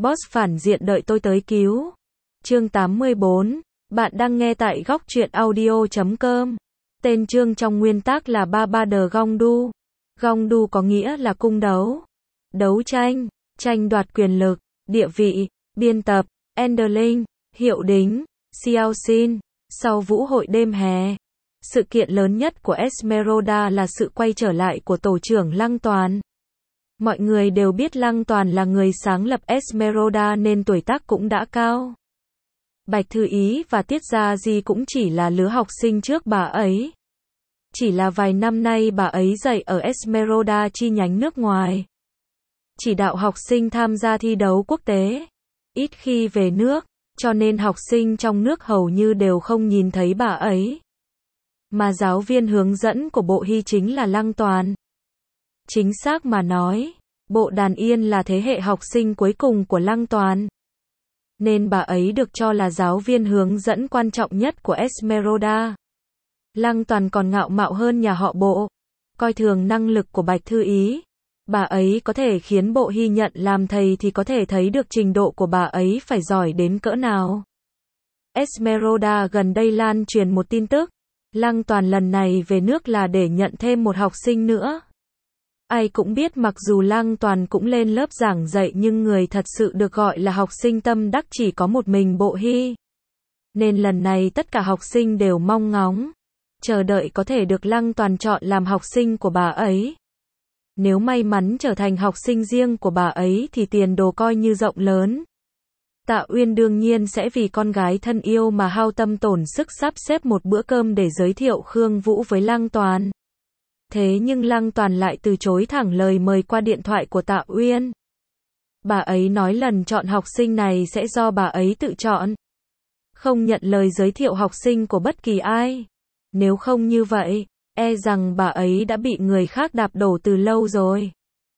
Boss phản diện đợi tôi tới cứu. Chương 84. Bạn đang nghe tại góc truyện audio.com. Tên chương trong nguyên tác là Ba de Gongdu. Gongdu có nghĩa là cung đấu. Đấu tranh, tranh đoạt quyền lực, địa vị, biên tập, Enderling, hiệu đính, Xiao Xin. Sau vũ hội đêm hè, sự kiện lớn nhất của Esmeralda là sự quay trở lại của tổ trưởng Lăng Toàn. Mọi người đều biết Lăng Toàn là người sáng lập Esmeralda nên tuổi tác cũng đã cao. Bạch Thư Ý và Tiết Gia Di cũng chỉ là lứa học sinh trước bà ấy. Chỉ là vài năm nay bà ấy dạy ở Esmeralda chi nhánh nước ngoài. Chỉ đạo học sinh tham gia thi đấu quốc tế. Ít khi về nước, cho nên học sinh trong nước hầu như đều không nhìn thấy bà ấy. Mà giáo viên hướng dẫn của bộ hy chính là Lăng Toàn. Chính xác mà nói, bộ Đàn Yên là thế hệ học sinh cuối cùng của Lăng Toàn. Nên bà ấy được cho là giáo viên hướng dẫn quan trọng nhất của Esmeralda. Lăng Toàn còn ngạo mạo hơn nhà họ Bộ, coi thường năng lực của Bạch Thư Ý. Bà ấy có thể khiến Bộ Hy nhận làm thầy thì có thể thấy được trình độ của bà ấy phải giỏi đến cỡ nào. Esmeralda gần đây lan truyền một tin tức, Lăng Toàn lần này về nước là để nhận thêm một học sinh nữa. Ai cũng biết mặc dù Lăng Toàn cũng lên lớp giảng dạy nhưng người thật sự được gọi là học sinh tâm đắc chỉ có một mình Bộ Hy. Nên lần này tất cả học sinh đều mong ngóng, chờ đợi có thể được Lăng Toàn chọn làm học sinh của bà ấy. Nếu may mắn trở thành học sinh riêng của bà ấy thì tiền đồ coi như rộng lớn. Tạ Uyên đương nhiên sẽ vì con gái thân yêu mà hao tâm tổn sức sắp xếp một bữa cơm để giới thiệu Khương Vũ với Lăng Toàn. Thế nhưng Lăng Toàn lại từ chối thẳng lời mời qua điện thoại của Tạ Uyên. Bà ấy nói lần chọn học sinh này sẽ do bà ấy tự chọn. Không nhận lời giới thiệu học sinh của bất kỳ ai. Nếu không như vậy, e rằng bà ấy đã bị người khác đạp đổ từ lâu rồi.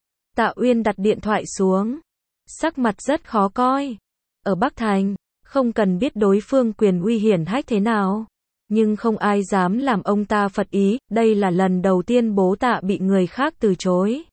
Tạ Uyên đặt điện thoại xuống. Sắc mặt rất khó coi. Ở Bắc Thành, không cần biết đối phương quyền uy hiển hách thế nào. Nhưng không ai dám làm ông ta phật ý, đây là lần đầu tiên bố Tạ bị người khác từ chối.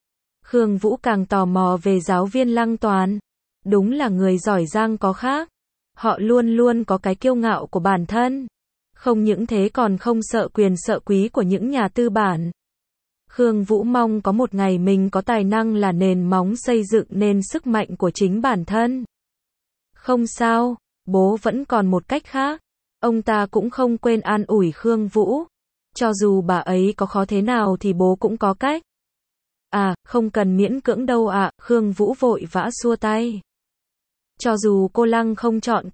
Khương Vũ càng tò mò về giáo viên Lăng Toàn. Đúng là người giỏi giang có khác. Họ luôn luôn có cái kiêu ngạo của bản thân. Không những thế còn không sợ quyền sợ quý của những nhà tư bản. Khương Vũ mong có một ngày mình có tài năng là nền móng xây dựng nên sức mạnh của chính bản thân. Không sao, bố vẫn còn một cách khác. Ông ta cũng không quên an ủi Khương Vũ. Cho dù bà ấy có khó thế nào thì bố cũng có cách. À, không cần miễn cưỡng đâu ạ, Khương Vũ vội vã xua tay. Cho dù cô Lăng không chọn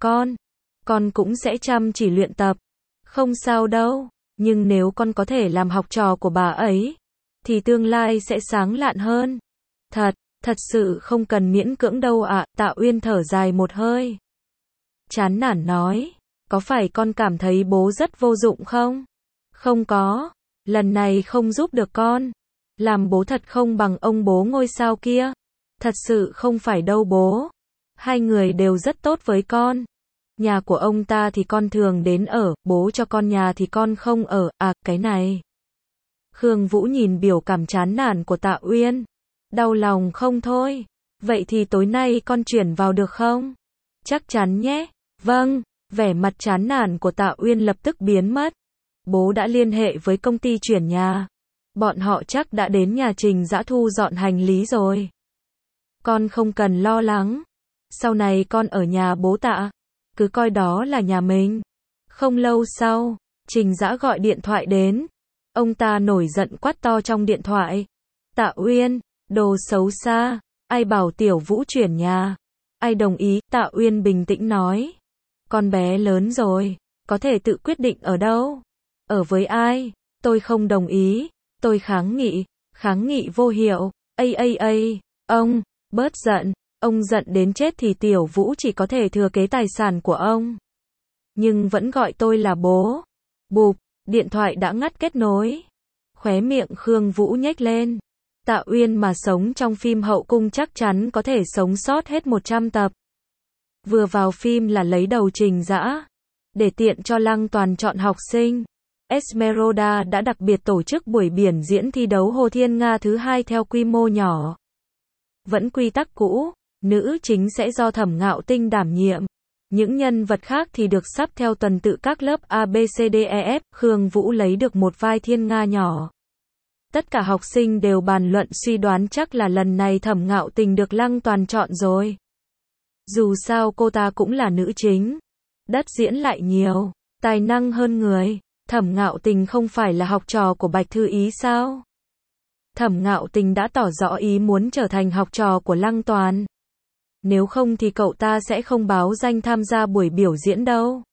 con cũng sẽ chăm chỉ luyện tập. Không sao đâu, nhưng nếu con có thể làm học trò của bà ấy, thì tương lai sẽ sáng lạn hơn. Thật sự không cần miễn cưỡng đâu ạ, Tạ Uyên thở dài một hơi. Chán nản nói, có phải con cảm thấy bố rất vô dụng không? Không có, lần này không giúp được con. Làm bố thật không bằng ông bố ngôi sao kia. Thật sự không phải đâu bố. Hai người đều rất tốt với con. Nhà của ông ta thì con thường đến ở, bố cho con nhà thì con không ở, cái này. Khương Vũ nhìn biểu cảm chán nản của Tạ Uyên. Đau lòng không thôi. Vậy thì tối nay con chuyển vào được không? Chắc chắn nhé. Vâng, vẻ mặt chán nản của Tạ Uyên lập tức biến mất. Bố đã liên hệ với công ty chuyển nhà. Bọn họ chắc đã đến nhà Trình Dã thu dọn hành lý rồi. Con không cần lo lắng. Sau này con ở nhà bố Tạ. Cứ coi đó là nhà mình. Không lâu sau, Trình Dã gọi điện thoại đến. Ông ta nổi giận quát to trong điện thoại. Tạ Uyên, đồ xấu xa, ai bảo Tiểu Vũ chuyển nhà? Ai đồng ý? Tạ Uyên bình tĩnh nói. Con bé lớn rồi, có thể tự quyết định ở đâu? Ở với ai? Tôi không đồng ý, tôi kháng nghị vô hiệu. Ông, bớt giận. Ông giận đến chết thì Tiểu Vũ chỉ có thể thừa kế tài sản của ông. Nhưng vẫn gọi tôi là bố. Bụp, điện thoại đã ngắt kết nối. Khóe miệng Khương Vũ nhếch lên. Tạ Uyên mà sống trong phim hậu cung chắc chắn có thể sống sót hết 100 tập. Vừa vào phim là lấy đầu Trình Dã. Để tiện cho Lăng Toàn chọn học sinh, Esmeralda đã đặc biệt tổ chức buổi biểu diễn thi đấu Hồ Thiên Nga thứ 2 theo quy mô nhỏ. Vẫn quy tắc cũ, Nữ chính sẽ do Thẩm Ngạo Tinh đảm nhiệm. Những nhân vật khác thì được sắp theo tuần tự các lớp A, B, C, D, E, F. Khương Vũ lấy được một vai Thiên Nga nhỏ. Tất cả học sinh đều bàn luận suy đoán chắc là lần này Thẩm Ngạo Tình được Lăng Toàn chọn rồi. Dù sao cô ta cũng là nữ chính. Đất diễn lại nhiều, tài năng hơn người. Thẩm Ngạo Tình không phải là học trò của Bạch Thư Ý sao? Thẩm Ngạo Tình đã tỏ rõ ý muốn trở thành học trò của Lăng Toàn. Nếu không thì cậu ta sẽ không báo danh tham gia buổi biểu diễn đâu.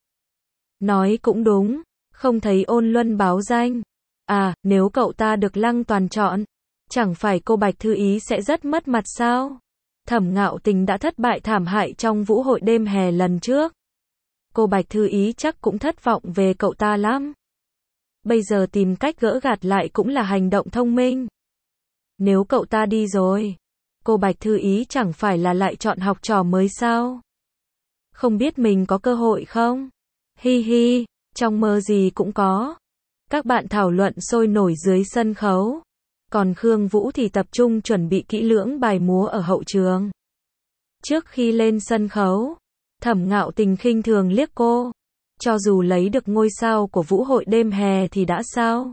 Nói cũng đúng, không thấy Ôn Luân báo danh. À, nếu cậu ta được Lăng Toàn chọn, chẳng phải cô Bạch Thư Ý sẽ rất mất mặt sao? Thẩm Ngạo Tình đã thất bại thảm hại trong vũ hội đêm hè lần trước. Cô Bạch Thư Ý chắc cũng thất vọng về cậu ta lắm. Bây giờ tìm cách gỡ gạt lại cũng là hành động thông minh. Nếu cậu ta đi rồi, cô Bạch Thư Ý chẳng phải là lại chọn học trò mới sao? Không biết mình có cơ hội không? Hi hi, trong mơ gì cũng có. Các bạn thảo luận sôi nổi dưới sân khấu. Còn Khương Vũ thì tập trung chuẩn bị kỹ lưỡng bài múa ở hậu trường. Trước khi lên sân khấu, Thẩm Ngạo Tình khinh thường liếc cô. Cho dù lấy được ngôi sao của vũ hội đêm hè thì đã sao?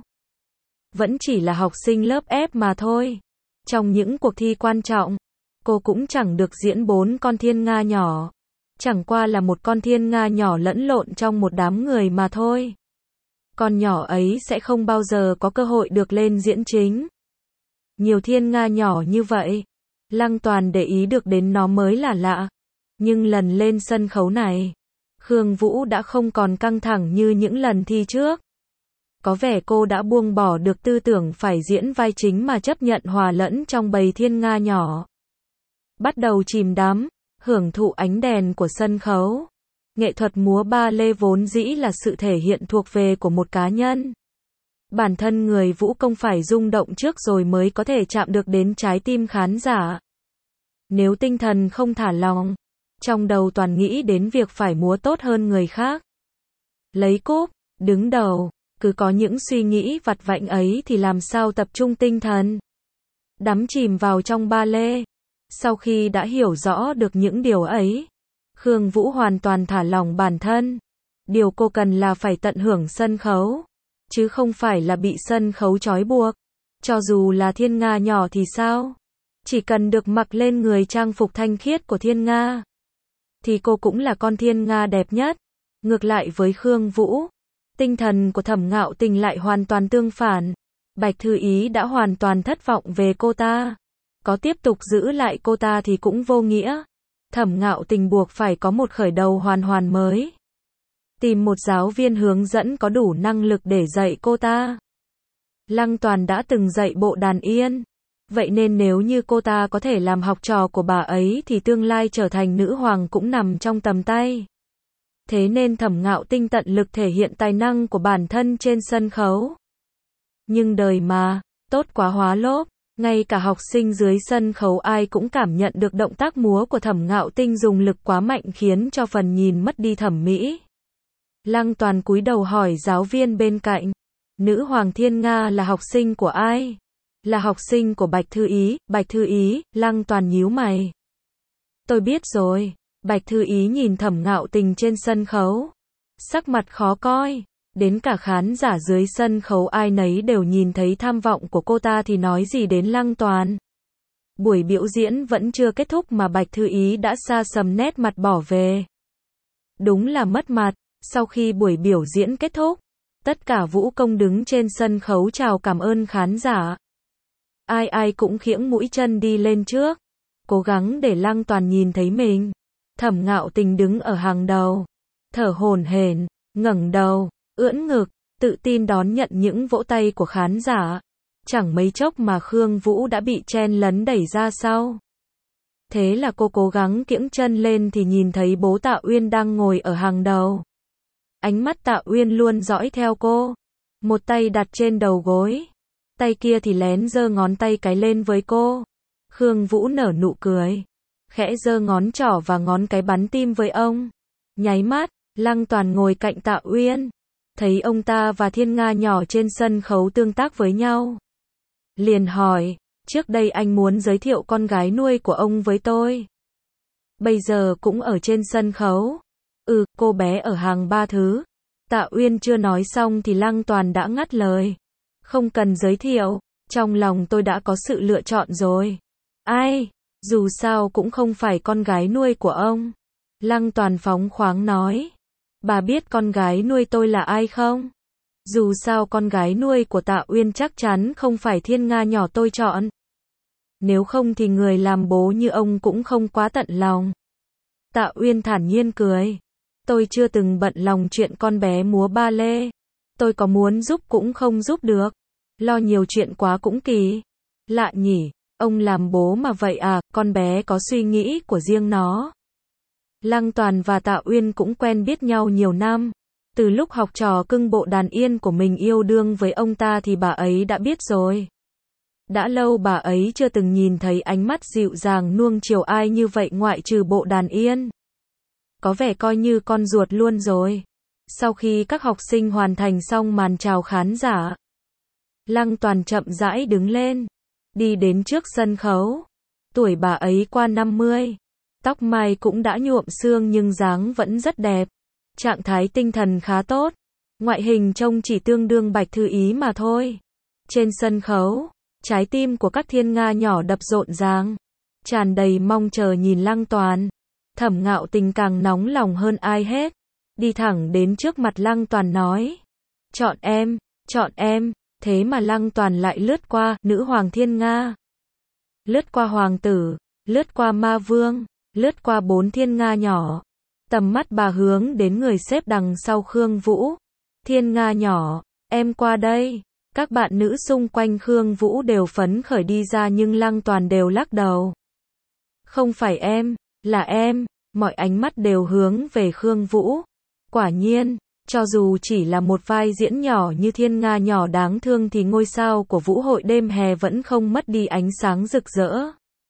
Vẫn chỉ là học sinh lớp F mà thôi. Trong những cuộc thi quan trọng, cô cũng chẳng được diễn 4 con thiên nga nhỏ. Chẳng qua là một con thiên nga nhỏ lẫn lộn trong một đám người mà thôi. Con nhỏ ấy sẽ không bao giờ có cơ hội được lên diễn chính. Nhiều thiên nga nhỏ như vậy, Lăng Toàn để ý được đến nó mới là lạ. Nhưng lần lên sân khấu này, Khương Vũ đã không còn căng thẳng như những lần thi trước. Có vẻ cô đã buông bỏ được tư tưởng phải diễn vai chính mà chấp nhận hòa lẫn trong bầy thiên nga nhỏ. Bắt đầu chìm đắm, hưởng thụ ánh đèn của sân khấu. Nghệ thuật múa ba lê vốn dĩ là sự thể hiện thuộc về của một cá nhân. Bản thân người vũ công phải rung động trước rồi mới có thể chạm được đến trái tim khán giả. Nếu tinh thần không thả lỏng, trong đầu toàn nghĩ đến việc phải múa tốt hơn người khác, lấy cúp, đứng đầu, cứ có những suy nghĩ vặt vãnh ấy thì làm sao tập trung tinh thần, đắm chìm vào trong ba lê. Sau khi đã hiểu rõ được những điều ấy, Khương Vũ hoàn toàn thả lỏng bản thân. Điều cô cần là phải tận hưởng sân khấu, chứ không phải là bị sân khấu trói buộc. Cho dù là thiên nga nhỏ thì sao? Chỉ cần được mặc lên người trang phục thanh khiết của thiên nga, thì cô cũng là con thiên nga đẹp nhất. Ngược lại với Khương Vũ, tinh thần của Thẩm Ngạo Tình lại hoàn toàn tương phản. Bạch Thư Ý đã hoàn toàn thất vọng về cô ta. Có tiếp tục giữ lại cô ta thì cũng vô nghĩa. Thẩm Ngạo Tình buộc phải có một khởi đầu hoàn hoàn mới. Tìm một giáo viên hướng dẫn có đủ năng lực để dạy cô ta. Lăng Toàn đã từng dạy bộ đàn yên. Vậy nên nếu như cô ta có thể làm học trò của bà ấy thì tương lai trở thành nữ hoàng cũng nằm trong tầm tay. Thế nên Thẩm Ngạo Tinh tận lực thể hiện tài năng của bản thân trên sân khấu. Nhưng đời mà, tốt quá hóa lốp. Ngay cả học sinh dưới sân khấu ai cũng cảm nhận được động tác múa của Thẩm Ngạo Tinh dùng lực quá mạnh khiến cho phần nhìn mất đi thẩm mỹ. Lăng Toàn cúi đầu hỏi giáo viên bên cạnh. Nữ hoàng thiên nga là học sinh của ai? Là học sinh của Bạch Thư Ý. Bạch Thư Ý, Lăng Toàn nhíu mày. Tôi biết rồi. Bạch Thư Ý nhìn Thẩm Ngạo Tình trên sân khấu. Sắc mặt khó coi. Đến cả khán giả dưới sân khấu ai nấy đều nhìn thấy tham vọng của cô ta thì nói gì đến Lăng Toàn. Buổi biểu diễn vẫn chưa kết thúc mà Bạch Thư Ý đã xa sầm nét mặt bỏ về. Đúng là mất mặt. Sau khi buổi biểu diễn kết thúc, tất cả vũ công đứng trên sân khấu chào cảm ơn khán giả. Ai ai cũng khiễng mũi chân đi lên trước, cố gắng để Lăng Toàn nhìn thấy mình. Thẩm Ngạo Tình đứng ở hàng đầu, thở hổn hển, ngẩng đầu, ưỡn ngực, tự tin đón nhận những vỗ tay của khán giả. Chẳng mấy chốc mà Khương Vũ đã bị chen lấn đẩy ra sau. Thế là cô cố gắng kiễng chân lên thì nhìn thấy bố Tạ Uyên đang ngồi ở hàng đầu. Ánh mắt Tạ Uyên luôn dõi theo cô. Một tay đặt trên đầu gối, tay kia thì lén giơ ngón tay cái lên với cô. Khương Vũ nở nụ cười, khẽ giơ ngón trỏ và ngón cái bắn tim với ông. Nháy mắt, Lăng Toàn ngồi cạnh Tạ Uyên, thấy ông ta và thiên nga nhỏ trên sân khấu tương tác với nhau. Liền hỏi, trước đây anh muốn giới thiệu con gái nuôi của ông với tôi. Bây giờ cũng ở trên sân khấu. Cô bé ở hàng 3 thứ. Tạ Uyên chưa nói xong thì Lăng Toàn đã ngắt lời. Không cần giới thiệu, trong lòng tôi đã có sự lựa chọn rồi. Ai? Dù sao cũng không phải con gái nuôi của ông. Lăng Toàn phóng khoáng nói. Bà biết con gái nuôi tôi là ai không? Dù sao con gái nuôi của Tạ Uyên chắc chắn không phải Thiên Nga nhỏ tôi chọn. Nếu không thì người làm bố như ông cũng không quá tận lòng. Tạ Uyên thản nhiên cười. Tôi chưa từng bận lòng chuyện con bé múa ba lê. Tôi có muốn giúp cũng không giúp được. Lo nhiều chuyện quá cũng kỳ. Lạ nhỉ, ông làm bố mà vậy à, con bé có suy nghĩ của riêng nó. Lăng Toàn và Tạ Uyên cũng quen biết nhau nhiều năm. Từ lúc học trò cưng Bộ Đàn Yên của mình yêu đương với ông ta thì bà ấy đã biết rồi. Đã lâu bà ấy chưa từng nhìn thấy ánh mắt dịu dàng nuông chiều ai như vậy ngoại trừ Bộ Đàn Yên. Có vẻ coi như con ruột luôn rồi. Sau khi các học sinh hoàn thành xong màn chào khán giả, Lăng Toàn chậm rãi đứng lên, đi đến trước sân khấu. Tuổi bà ấy qua 50, tóc mai cũng đã nhuộm sương nhưng dáng vẫn rất đẹp. Trạng thái tinh thần khá tốt, ngoại hình trông chỉ tương đương Bạch Thư Ý mà thôi. Trên sân khấu, trái tim của các thiên nga nhỏ đập rộn ràng, tràn đầy mong chờ nhìn Lăng Toàn. Thẩm Ngạo Tình càng nóng lòng hơn ai hết, đi thẳng đến trước mặt Lăng Toàn nói. Chọn em, thế mà Lăng Toàn lại lướt qua nữ hoàng thiên nga. Lướt qua hoàng tử, lướt qua ma vương, lướt qua 4 thiên nga nhỏ. Tầm mắt bà hướng đến người xếp đằng sau Khương Vũ. Thiên nga nhỏ, em qua đây. Các bạn nữ xung quanh Khương Vũ đều phấn khởi đi ra nhưng Lăng Toàn đều lắc đầu. Không phải em, là em. Mọi ánh mắt đều hướng về Khương Vũ. Quả nhiên, cho dù chỉ là một vai diễn nhỏ như thiên nga nhỏ đáng thương thì ngôi sao của vũ hội đêm hè vẫn không mất đi ánh sáng rực rỡ.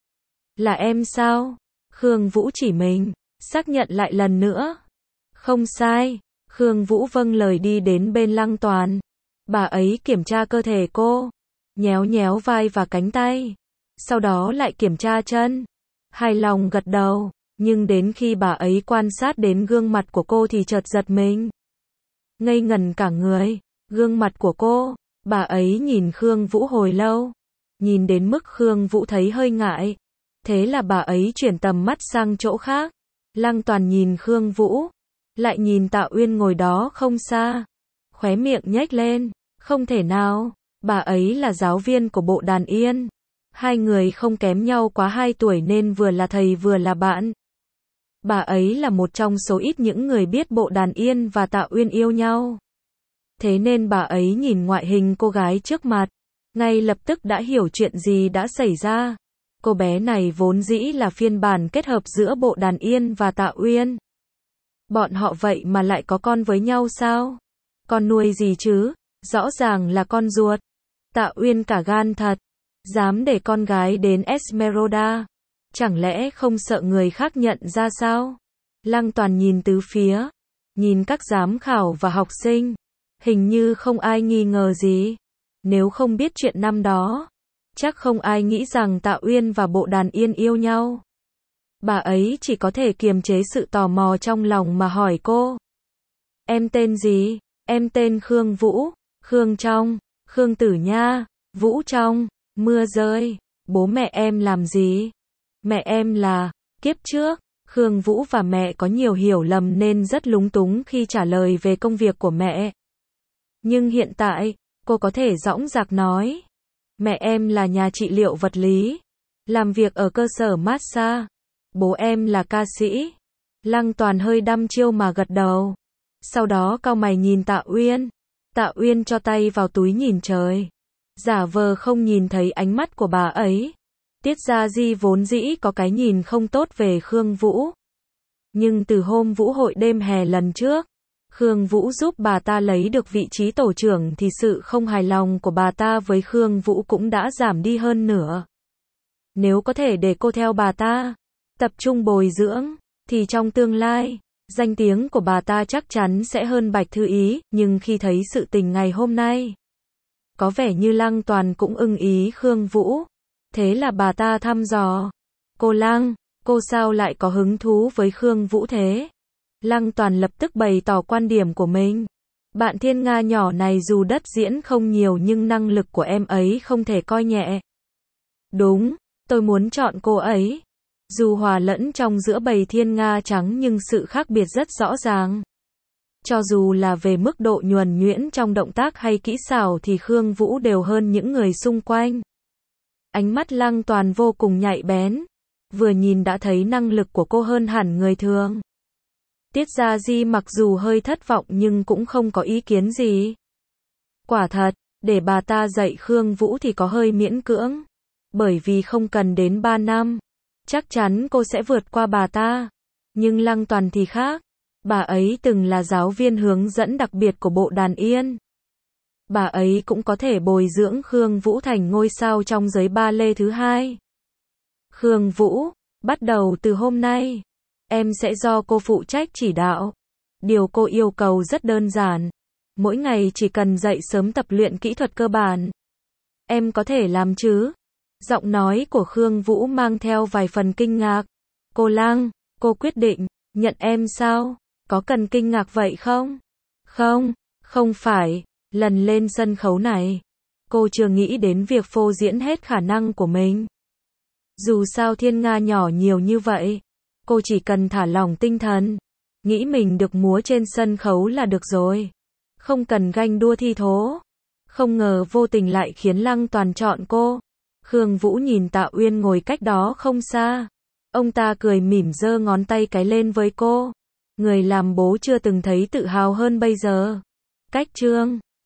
Là em sao? Khương Vũ chỉ mình, xác nhận lại lần nữa. Không sai. Khương Vũ vâng lời đi đến bên Lăng Toàn. Bà ấy kiểm tra cơ thể cô, nhéo nhéo vai và cánh tay. Sau đó lại kiểm tra chân. Hài lòng gật đầu. Nhưng đến khi bà ấy quan sát đến gương mặt của cô thì chợt giật mình. Ngây ngẩn cả người. Gương mặt của cô. Bà ấy nhìn Khương Vũ hồi lâu. Nhìn đến mức Khương Vũ thấy hơi ngại. Thế là bà ấy chuyển tầm mắt sang chỗ khác. Lăng Toàn nhìn Khương Vũ. Lại nhìn Tạ Uyên ngồi đó không xa. Khóe miệng nhếch lên. Không thể nào. Bà ấy là giáo viên của Bộ Đàn Yên. Hai người không kém nhau quá 2 tuổi nên vừa là thầy vừa là bạn. Bà ấy là một trong số ít những người biết Bộ Đàn Yên và Tạ Uyên yêu nhau. Thế nên bà ấy nhìn ngoại hình cô gái trước mặt, ngay lập tức đã hiểu chuyện gì đã xảy ra. Cô bé này vốn dĩ là phiên bản kết hợp giữa Bộ Đàn Yên và Tạ Uyên. Bọn họ vậy mà lại có con với nhau sao? Con nuôi gì chứ? Rõ ràng là con ruột. Tạ Uyên cả gan thật, dám để con gái đến Esmeralda. Chẳng lẽ không sợ người khác nhận ra sao? Lăng Toàn nhìn tứ phía, nhìn các giám khảo và học sinh. Hình như không ai nghi ngờ gì. Nếu không biết chuyện năm đó, chắc không ai nghĩ rằng Tạ Uyên và Bộ Đàn Yên yêu nhau. Bà ấy chỉ có thể kiềm chế sự tò mò trong lòng mà hỏi cô. Em tên gì? Em tên Khương Vũ. Khương trong, Khương Tử Nha, Vũ trong, mưa rơi. Bố mẹ em làm gì? Mẹ em là, kiếp trước, Khương Vũ và mẹ có nhiều hiểu lầm nên rất lúng túng khi trả lời về công việc của mẹ. Nhưng hiện tại, cô có thể dõng dạc nói. Mẹ em là nhà trị liệu vật lý, làm việc ở cơ sở massage. Bố em là ca sĩ. Lăng Toàn hơi đăm chiêu mà gật đầu. Sau đó cau mày nhìn Tạ Uyên. Tạ Uyên cho tay vào túi nhìn trời. Giả vờ không nhìn thấy ánh mắt của bà ấy. Tiết Gia Di vốn dĩ có cái nhìn không tốt về Khương Vũ. Nhưng từ hôm vũ hội đêm hè lần trước, Khương Vũ giúp bà ta lấy được vị trí tổ trưởng thì sự không hài lòng của bà ta với Khương Vũ cũng đã giảm đi hơn nửa. Nếu có thể để cô theo bà ta, tập trung bồi dưỡng, thì trong tương lai, danh tiếng của bà ta chắc chắn sẽ hơn Bạch Thư Ý, nhưng khi thấy sự tình ngày hôm nay, có vẻ như Lăng Toàn cũng ưng ý Khương Vũ. Thế là bà ta thăm dò. Cô sao lại có hứng thú với Khương Vũ thế? Lăng Toàn lập tức bày tỏ quan điểm của mình. Bạn Thiên Nga nhỏ này dù đất diễn không nhiều nhưng năng lực của em ấy không thể coi nhẹ. Đúng, tôi muốn chọn cô ấy. Dù hòa lẫn trong giữa bầy thiên nga trắng nhưng sự khác biệt rất rõ ràng. Cho dù là về mức độ nhuần nhuyễn trong động tác hay kỹ xảo thì Khương Vũ đều hơn những người xung quanh. Ánh mắt Lăng Toàn vô cùng nhạy bén. Vừa nhìn đã thấy năng lực của cô hơn hẳn người thường. Tiết Gia Di mặc dù hơi thất vọng nhưng cũng không có ý kiến gì. Quả thật, để bà ta dạy Khương Vũ thì có hơi miễn cưỡng. Bởi vì không cần đến 3 năm. Chắc chắn cô sẽ vượt qua bà ta. Nhưng Lăng Toàn thì khác. Bà ấy từng là giáo viên hướng dẫn đặc biệt của bộ đàn yên. Bà ấy cũng có thể bồi dưỡng Khương Vũ thành ngôi sao trong giới ba lê thứ hai. Khương Vũ, bắt đầu từ hôm nay, em sẽ do cô phụ trách chỉ đạo. Điều cô yêu cầu rất đơn giản. Mỗi ngày chỉ cần dậy sớm tập luyện kỹ thuật cơ bản. Em có thể làm chứ? Giọng nói của Khương Vũ mang theo vài phần kinh ngạc. Cô Lăng, cô quyết định nhận em sao? Có cần kinh ngạc vậy không? Không, không phải. Lần lên sân khấu này, cô chưa nghĩ đến việc phô diễn hết khả năng của mình. Dù sao thiên nga nhỏ nhiều như vậy, cô chỉ cần thả lỏng tinh thần, nghĩ mình được múa trên sân khấu là được rồi. Không cần ganh đua thi thố. Không ngờ vô tình lại khiến Lăng Toàn chọn cô. Khương Vũ nhìn Tạ Uyên ngồi cách đó không xa. Ông ta cười mỉm giơ ngón tay cái lên với cô. Người làm bố chưa từng thấy tự hào hơn bây giờ. Cách Trương